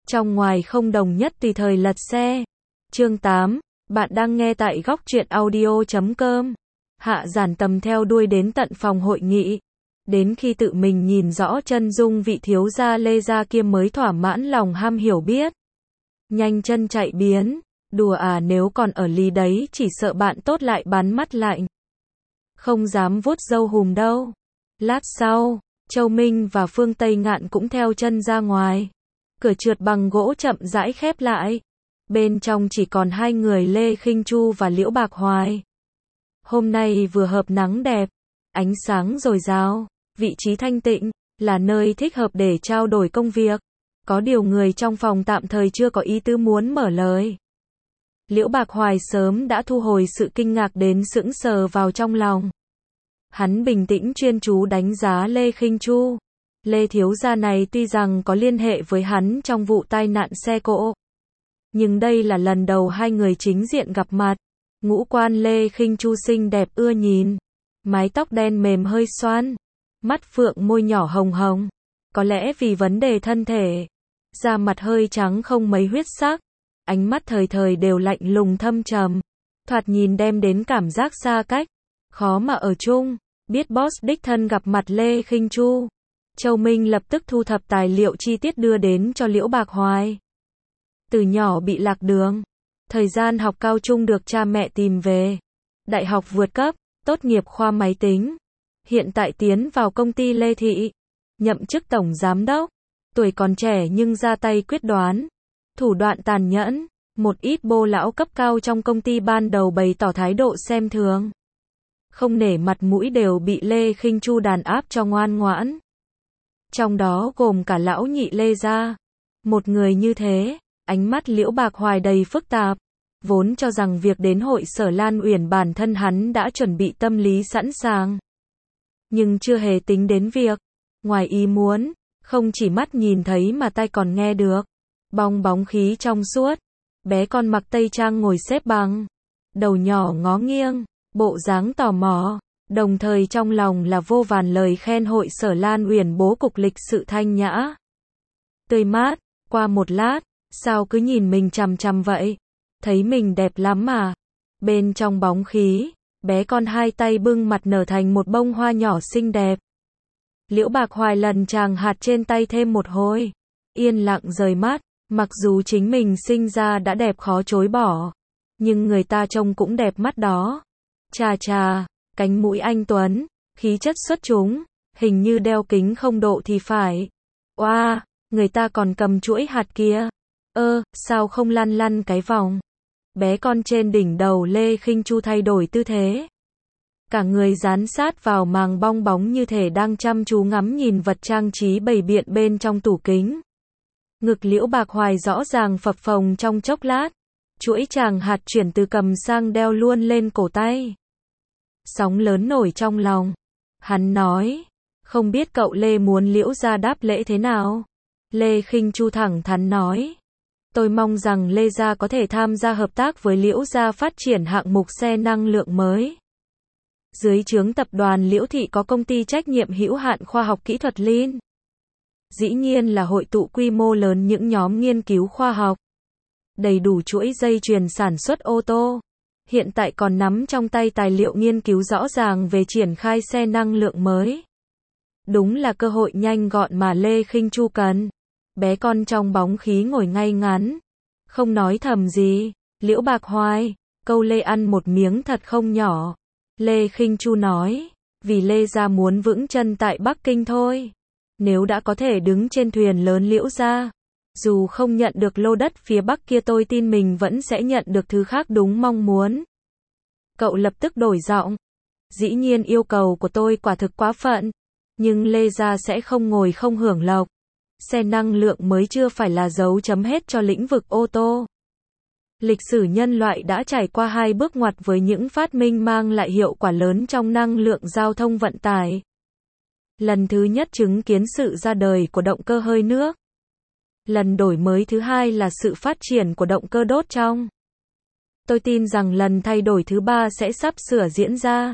trong ngoài không đồng nhất tùy thời lật xe. Chương 8, bạn đang nghe tại góc truyện audio.com. Hạ Giản Tầm theo đuôi đến tận phòng hội nghị. Đến khi tự mình nhìn rõ chân dung vị thiếu gia Lê gia kia mới thỏa mãn lòng ham hiểu biết. Nhanh chân chạy biến, đùa à, nếu còn ở Lý đấy chỉ sợ bạn tốt lại bắn mắt lạnh. Không dám vuốt râu hùm đâu. Lát sau, Châu Minh và Phương Tây Ngạn cũng theo chân ra ngoài. Cửa trượt bằng gỗ chậm rãi khép lại. Bên trong chỉ còn hai người Lê Khinh Chu và Liễu Bạc Hoài. Hôm nay vừa hợp nắng đẹp, ánh sáng dồi dào, vị trí thanh tịnh, là nơi thích hợp để trao đổi công việc. Có điều người trong phòng tạm thời chưa có ý tứ muốn mở lời. Liễu Bạc Hoài sớm đã thu hồi sự kinh ngạc đến sững sờ vào trong lòng. Hắn bình tĩnh chuyên chú đánh giá Lê Khinh Chu. Lê thiếu gia này tuy rằng có liên hệ với hắn trong vụ tai nạn xe cộ, nhưng đây là lần đầu hai người chính diện gặp mặt. Ngũ quan Lê Khinh Chu xinh đẹp ưa nhìn, mái tóc đen mềm hơi xoăn, mắt phượng môi nhỏ hồng hồng. Có lẽ vì vấn đề thân thể, da mặt hơi trắng không mấy huyết sắc, ánh mắt thời thời đều lạnh lùng thâm trầm, thoạt nhìn đem đến cảm giác xa cách, khó mà ở chung. Biết boss đích thân gặp mặt Lê Khinh Chu, Châu Minh lập tức thu thập tài liệu chi tiết đưa đến cho Liễu Bạc Hoài. Từ nhỏ bị lạc đường, thời gian học cao trung được cha mẹ tìm về, đại học vượt cấp, tốt nghiệp khoa máy tính, hiện tại tiến vào công ty Lê Thị, nhậm chức tổng giám đốc. Tuổi còn trẻ nhưng ra tay quyết đoán, thủ đoạn tàn nhẫn. Một ít bô lão cấp cao trong công ty ban đầu bày tỏ thái độ xem thường, không nể mặt mũi đều bị Lê Khinh Chu đàn áp cho ngoan ngoãn. Trong đó gồm cả lão nhị Lê gia. Một người như thế, ánh mắt Liễu Bạc Hoài đầy phức tạp. Vốn cho rằng việc đến hội sở Lan Uyển bản thân hắn đã chuẩn bị tâm lý sẵn sàng, nhưng chưa hề tính đến việc ngoài ý muốn, không chỉ mắt nhìn thấy mà tai còn nghe được. Bong bóng khí trong suốt, bé con mặc tây trang ngồi xếp bằng, đầu nhỏ ngó nghiêng, bộ dáng tò mò, đồng thời trong lòng là vô vàn lời khen hội sở Lan Uyển bố cục lịch sự thanh nhã, tươi mát. Qua một lát, sao cứ nhìn mình chằm chằm vậy? Thấy mình đẹp lắm mà. Bên trong bóng khí, bé con hai tay bưng mặt nở thành một bông hoa nhỏ xinh đẹp. Liễu Bạc Hoài lần chàng hạt trên tay thêm một hồi, yên lặng rời mắt. Mặc dù chính mình sinh ra đã đẹp khó chối bỏ, nhưng người ta trông cũng đẹp mắt đó. Chà chà, cánh mũi anh tuấn, khí chất xuất chúng, hình như đeo kính không độ thì phải. Oa, người ta còn cầm chuỗi hạt kia. Sao không lăn lăn cái vòng? Bé con trên đỉnh đầu Lê Khinh Chu thay đổi tư thế, cả người dán sát vào màng bong bóng như thể đang chăm chú ngắm nhìn vật trang trí bày biện bên trong tủ kính. Ngực Liễu Bạc Hoài rõ ràng phập phồng trong chốc lát, chuỗi chàng hạt chuyển từ cầm sang đeo luôn lên cổ tay. Sóng lớn nổi trong lòng. Hắn nói, không biết cậu Lê muốn Liễu gia đáp lễ thế nào? Lê Khinh Chu thẳng thắn nói, tôi mong rằng Lê gia có thể tham gia hợp tác với Liễu gia phát triển hạng mục xe năng lượng mới. Dưới trướng tập đoàn Liễu Thị có công ty trách nhiệm hữu hạn khoa học kỹ thuật Lin. Dĩ nhiên là hội tụ quy mô lớn những nhóm nghiên cứu khoa học, đầy đủ chuỗi dây chuyền sản xuất ô tô. Hiện tại còn nắm trong tay tài liệu nghiên cứu rõ ràng về triển khai xe năng lượng mới. Đúng là cơ hội nhanh gọn mà Lê Khinh Chu cần. Bé con trong bóng khí ngồi ngay ngắn, không nói thầm gì. Liễu Bạc Hoài, câu Lê ăn một miếng thật không nhỏ. Lê Khinh Chu nói, vì Lê gia muốn vững chân tại Bắc Kinh thôi. Nếu đã có thể đứng trên thuyền lớn Liễu gia, dù không nhận được lô đất phía Bắc kia tôi tin mình vẫn sẽ nhận được thứ khác đúng mong muốn. Cậu lập tức đổi giọng. Dĩ nhiên yêu cầu của tôi quả thực quá phận, nhưng Lê gia sẽ không ngồi không hưởng lộc. Xe năng lượng mới chưa phải là dấu chấm hết cho lĩnh vực ô tô. Lịch sử nhân loại đã trải qua hai bước ngoặt với những phát minh mang lại hiệu quả lớn trong năng lượng giao thông vận tải. Lần thứ nhất chứng kiến sự ra đời của động cơ hơi nước. Lần đổi mới thứ hai là sự phát triển của động cơ đốt trong. Tôi tin rằng lần thay đổi thứ ba sẽ sắp sửa diễn ra.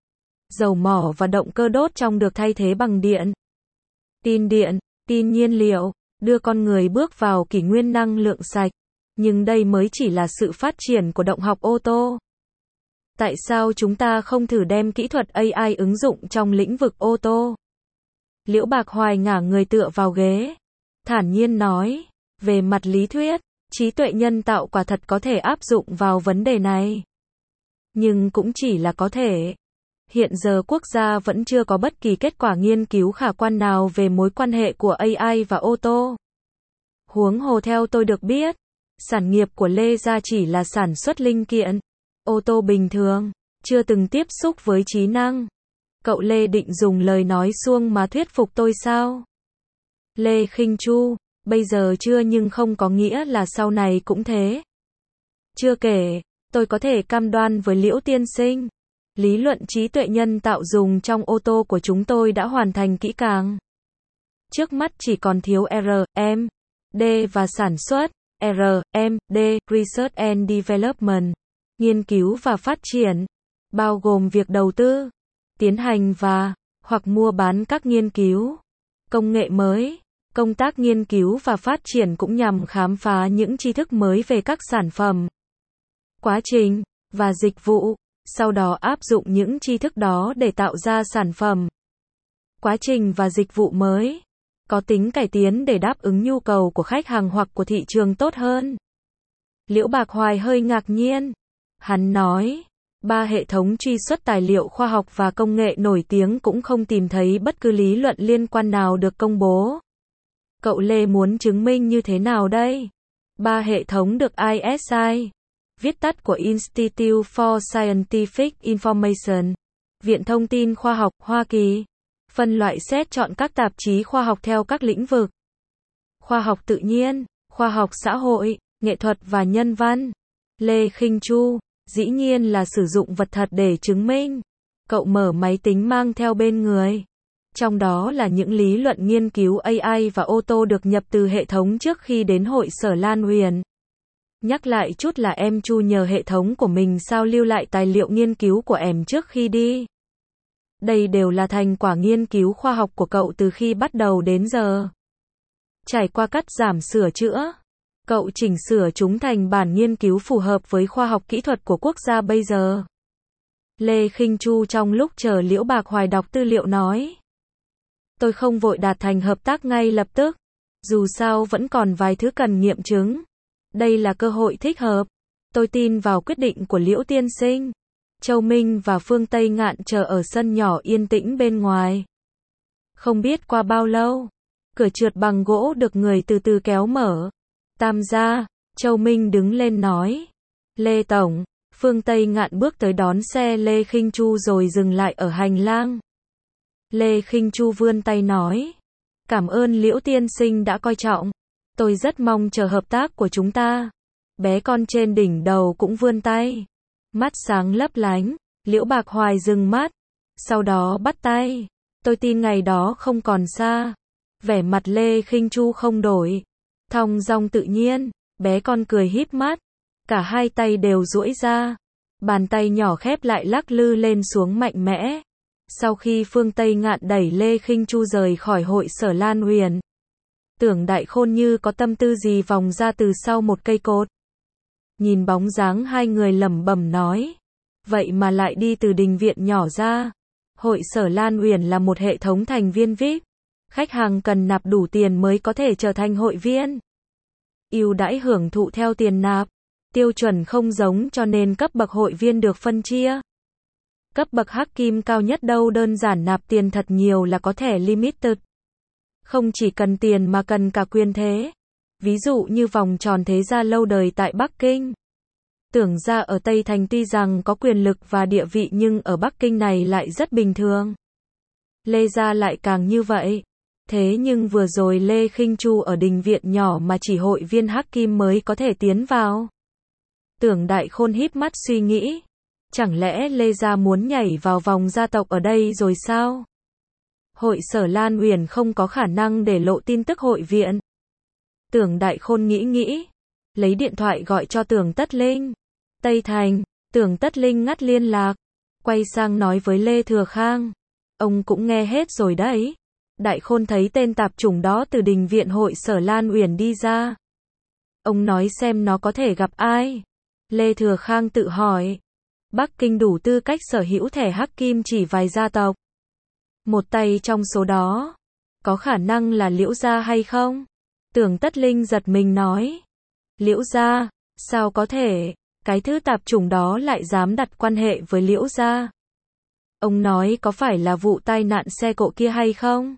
Dầu mỏ và động cơ đốt trong được thay thế bằng điện, tin nhiên liệu, đưa con người bước vào kỷ nguyên năng lượng sạch. Nhưng đây mới chỉ là sự phát triển của động học ô tô. Tại sao chúng ta không thử đem kỹ thuật AI ứng dụng trong lĩnh vực ô tô? Liễu Bạc Hoài ngả người tựa vào ghế, thản nhiên nói, về mặt lý thuyết, trí tuệ nhân tạo quả thật có thể áp dụng vào vấn đề này. Nhưng cũng chỉ là có thể. Hiện giờ quốc gia vẫn chưa có bất kỳ kết quả nghiên cứu khả quan nào về mối quan hệ của AI và ô tô. Huống hồ theo tôi được biết, sản nghiệp của Lê gia chỉ là sản xuất linh kiện, ô tô bình thường, chưa từng tiếp xúc với trí năng. Cậu Lê định dùng lời nói suông mà thuyết phục tôi sao? Lê Khinh Chu, bây giờ chưa nhưng không có nghĩa là sau này cũng thế. Chưa kể, tôi có thể cam đoan với Liễu tiên sinh, lý luận trí tuệ nhân tạo dùng trong ô tô của chúng tôi đã hoàn thành kỹ càng. Trước mắt chỉ còn thiếu R&D và sản xuất, R&D, Research and Development, nghiên cứu và phát triển, bao gồm việc đầu tư, tiến hành hoặc mua bán các nghiên cứu, công nghệ mới. Công tác nghiên cứu và phát triển cũng nhằm khám phá những tri thức mới về các sản phẩm, quá trình và dịch vụ, sau đó áp dụng những tri thức đó để tạo ra sản phẩm, quá trình và dịch vụ mới, có tính cải tiến để đáp ứng nhu cầu của khách hàng hoặc của thị trường tốt hơn. Liễu Bạc Hoài hơi ngạc nhiên. Hắn nói, 3 hệ thống truy xuất tài liệu khoa học và công nghệ nổi tiếng cũng không tìm thấy bất cứ lý luận liên quan nào được công bố. Cậu Lê muốn chứng minh như thế nào đây? 3 hệ thống được ISI, viết tắt của Institute for Scientific Information, Viện Thông tin Khoa học, Hoa Kỳ, phân loại xét chọn các tạp chí khoa học theo các lĩnh vực. Khoa học tự nhiên, khoa học xã hội, nghệ thuật và nhân văn. Lê Khinh Chu, dĩ nhiên là sử dụng vật thật để chứng minh. Cậu mở máy tính mang theo bên người. Trong đó là những lý luận nghiên cứu AI và ô tô được nhập từ hệ thống trước khi đến hội sở Lan Huyền. Nhắc lại chút là em Chu nhờ hệ thống của mình sao lưu lại tài liệu nghiên cứu của em trước khi đi. Đây đều là thành quả nghiên cứu khoa học của cậu từ khi bắt đầu đến giờ. Trải qua cắt giảm sửa chữa, cậu chỉnh sửa chúng thành bản nghiên cứu phù hợp với khoa học kỹ thuật của quốc gia bây giờ. Lê Khinh Chu trong lúc chờ Liễu Bạc Hoài đọc tư liệu nói. Tôi không vội đạt thành hợp tác ngay lập tức. Dù sao vẫn còn vài thứ cần nghiệm chứng. Đây là cơ hội thích hợp. Tôi tin vào quyết định của Liễu tiên sinh. Châu Minh và Phương Tây Ngạn chờ ở sân nhỏ yên tĩnh bên ngoài. Không biết qua bao lâu, cửa trượt bằng gỗ được người từ từ kéo mở. Tam gia, Châu Minh đứng lên nói. Lê Tổng, Phương Tây Ngạn bước tới đón xe Lê Khinh Chu rồi dừng lại ở hành lang. Lê Khinh Chu vươn tay nói. Cảm ơn Liễu tiên sinh đã coi trọng. Tôi rất mong chờ hợp tác của chúng ta. Bé con trên đỉnh đầu cũng vươn tay. Mắt sáng lấp lánh. Liễu Bạc Hoài dừng mắt. Sau đó bắt tay. Tôi tin ngày đó không còn xa. Vẻ mặt Lê Khinh Chu không đổi. Thong dong tự nhiên. Bé con cười híp mắt. Cả hai tay đều duỗi ra. Bàn tay nhỏ khép lại lắc lư lên xuống mạnh mẽ. Sau khi Phương Tây Ngạn đẩy Lê Khinh Chu rời khỏi hội sở Lan Huyền, Tưởng Đại Khôn như có tâm tư gì vòng ra từ sau một cây cột. Nhìn bóng dáng hai người lẩm bẩm nói. Vậy mà lại đi từ đình viện nhỏ ra. Hội sở Lan Huyền là một hệ thống thành viên VIP. Khách hàng cần nạp đủ tiền mới có thể trở thành hội viên. Ưu đãi hưởng thụ theo tiền nạp. Tiêu chuẩn không giống cho nên cấp bậc hội viên được phân chia. Cấp bậc hắc kim cao nhất đâu đơn giản nạp tiền thật nhiều là có thẻ limited. Không chỉ cần tiền mà cần cả quyền thế. Ví dụ như vòng tròn thế gia lâu đời tại Bắc Kinh. Tưởng ra ở Tây Thành tuy rằng có quyền lực và địa vị nhưng ở Bắc Kinh này lại rất bình thường. Lê gia lại càng như vậy. Thế nhưng vừa rồi Lê Khinh Chu ở đình viện nhỏ mà chỉ hội viên hắc kim mới có thể tiến vào. Tưởng Đại Khôn híp mắt suy nghĩ. Chẳng lẽ Lê gia muốn nhảy vào vòng gia tộc ở đây rồi sao? Hội sở Lan Huyền không có khả năng để lộ tin tức hội viện. Tưởng Đại Khôn nghĩ. Lấy điện thoại gọi cho Tưởng Tất Linh. Tây Thành, Tưởng Tất Linh ngắt liên lạc. Quay sang nói với Lê Thừa Khang. Ông cũng nghe hết rồi đấy. Đại Khôn thấy tên tạp chủng đó từ đình viện hội Sở Lan Uyển đi ra. Ông nói xem nó có thể gặp ai. Lê Thừa Khang tự hỏi. Bắc Kinh đủ tư cách sở hữu thẻ hắc kim chỉ vài gia tộc. Một tay trong số đó, có khả năng là Liễu gia hay không? Tưởng Tất Linh giật mình nói. Liễu gia, sao có thể, cái thứ tạp chủng đó lại dám đặt quan hệ với Liễu gia? Ông nói có phải là vụ tai nạn xe cộ kia hay không?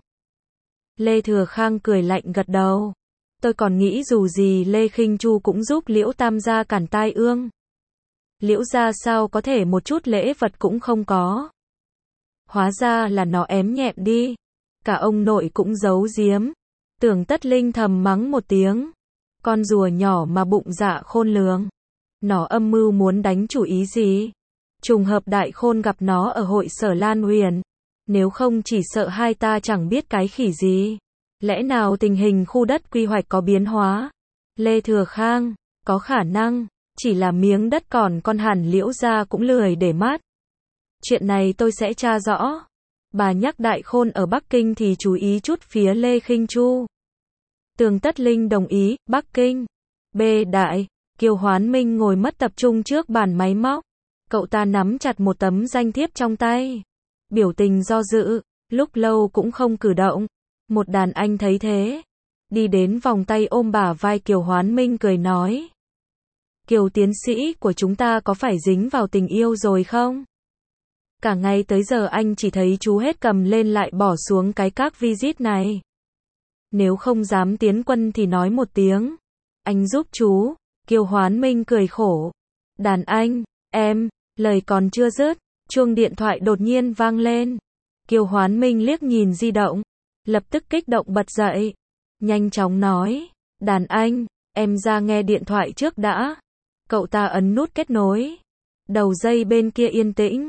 Lê Thừa Khang cười lạnh gật đầu. Tôi còn nghĩ dù gì Lê Khinh Chu cũng giúp Liễu Tam gia cản tai ương. Liễu gia sao có thể một chút lễ vật cũng không có? Hóa ra là nó ém nhẹm đi. Cả ông nội cũng giấu giếm. Tưởng Tất Linh thầm mắng một tiếng. Con rùa nhỏ mà bụng dạ khôn lường. Nó âm mưu muốn đánh chủ ý gì? Trùng hợp Đại Khôn gặp nó ở hội Sở Lan Uyển. Nếu không chỉ sợ hai ta chẳng biết cái khỉ gì. Lẽ nào tình hình khu đất quy hoạch có biến hóa? Lê Thừa Khang, có khả năng, chỉ là miếng đất còn con hẳn Liễu gia cũng lười để mắt. Chuyện này tôi sẽ tra rõ. Bà nhắc Đại Khôn ở Bắc Kinh thì chú ý chút phía Lê Khinh Chu. Tưởng Tất Linh đồng ý. Bắc Kinh. B đại. Kiều Hoán Minh ngồi mất tập trung trước bàn máy móc. Cậu ta nắm chặt một tấm danh thiếp trong tay. Biểu tình do dự, lúc lâu cũng không cử động. Một đàn anh thấy thế, đi đến vòng tay ôm bả vai Kiều Hoán Minh cười nói. Kiều tiến sĩ của chúng ta có phải dính vào tình yêu rồi không? Cả ngày tới giờ anh chỉ thấy chú hết cầm lên lại bỏ xuống cái các visit này. Nếu không dám tiến quân thì nói một tiếng. Anh giúp chú. Kiều Hoán Minh cười khổ. Đàn anh, em, lời còn chưa dứt, chuông điện thoại đột nhiên vang lên. Kiều Hoán Minh liếc nhìn di động, lập tức kích động bật dậy. Nhanh chóng nói, đàn anh, em ra nghe điện thoại trước đã. Cậu ta ấn nút kết nối. Đầu dây bên kia yên tĩnh.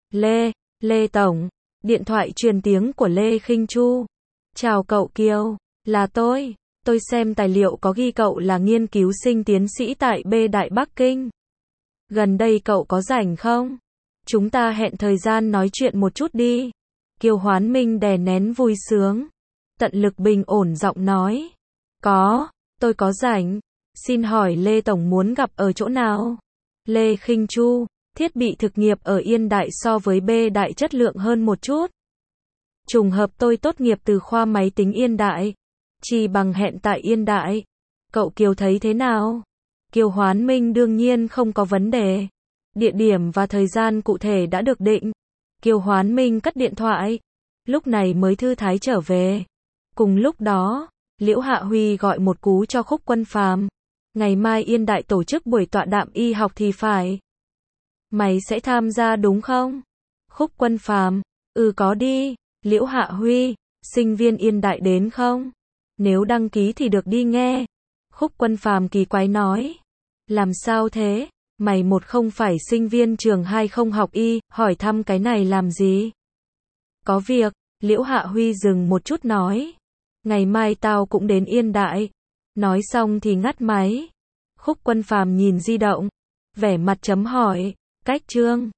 Lê Tổng. Điện thoại truyền tiếng của Lê Khinh Chu. Chào cậu Kiều, là tôi xem tài liệu có ghi cậu là nghiên cứu sinh tiến sĩ tại B Đại Bắc Kinh. Gần đây cậu có rảnh không? Chúng ta hẹn thời gian nói chuyện một chút đi. Kiều Hoán Minh đè nén vui sướng. Tận lực bình ổn giọng nói. Tôi có rảnh. Xin hỏi Lê Tổng muốn gặp ở chỗ nào? Lê Khinh Chu, thiết bị thực nghiệp ở Yên Đại so với B Đại chất lượng hơn một chút. Trùng hợp tôi tốt nghiệp từ khoa máy tính Yên Đại. Chỉ bằng hẹn tại Yên Đại. Cậu Kiều thấy thế nào? Kiều Hoán Minh đương nhiên không có vấn đề. Địa điểm và thời gian cụ thể đã được định. Kiều Hoán Minh cất điện thoại. Lúc này mới thư thái trở về. Cùng lúc đó, Liễu Hạ Huy gọi một cú cho Khúc Quân Phàm. Ngày mai Yên Đại tổ chức buổi tọa đàm y học thì phải. Mày sẽ tham gia đúng không? Khúc Quân Phàm, có đi. Liễu Hạ Huy, sinh viên Yên Đại đến không? Nếu đăng ký thì được đi nghe. Khúc Quân Phàm kỳ quái nói. Làm sao thế? Mày một không phải sinh viên trường hai không học y, hỏi thăm cái này làm gì? Có việc, Liễu Hạ Huy dừng một chút nói. Ngày mai tao cũng đến Yên Đại. Nói xong thì ngắt máy. Khúc Quân Phàm nhìn di động. Vẻ mặt chấm hỏi. Cách chương.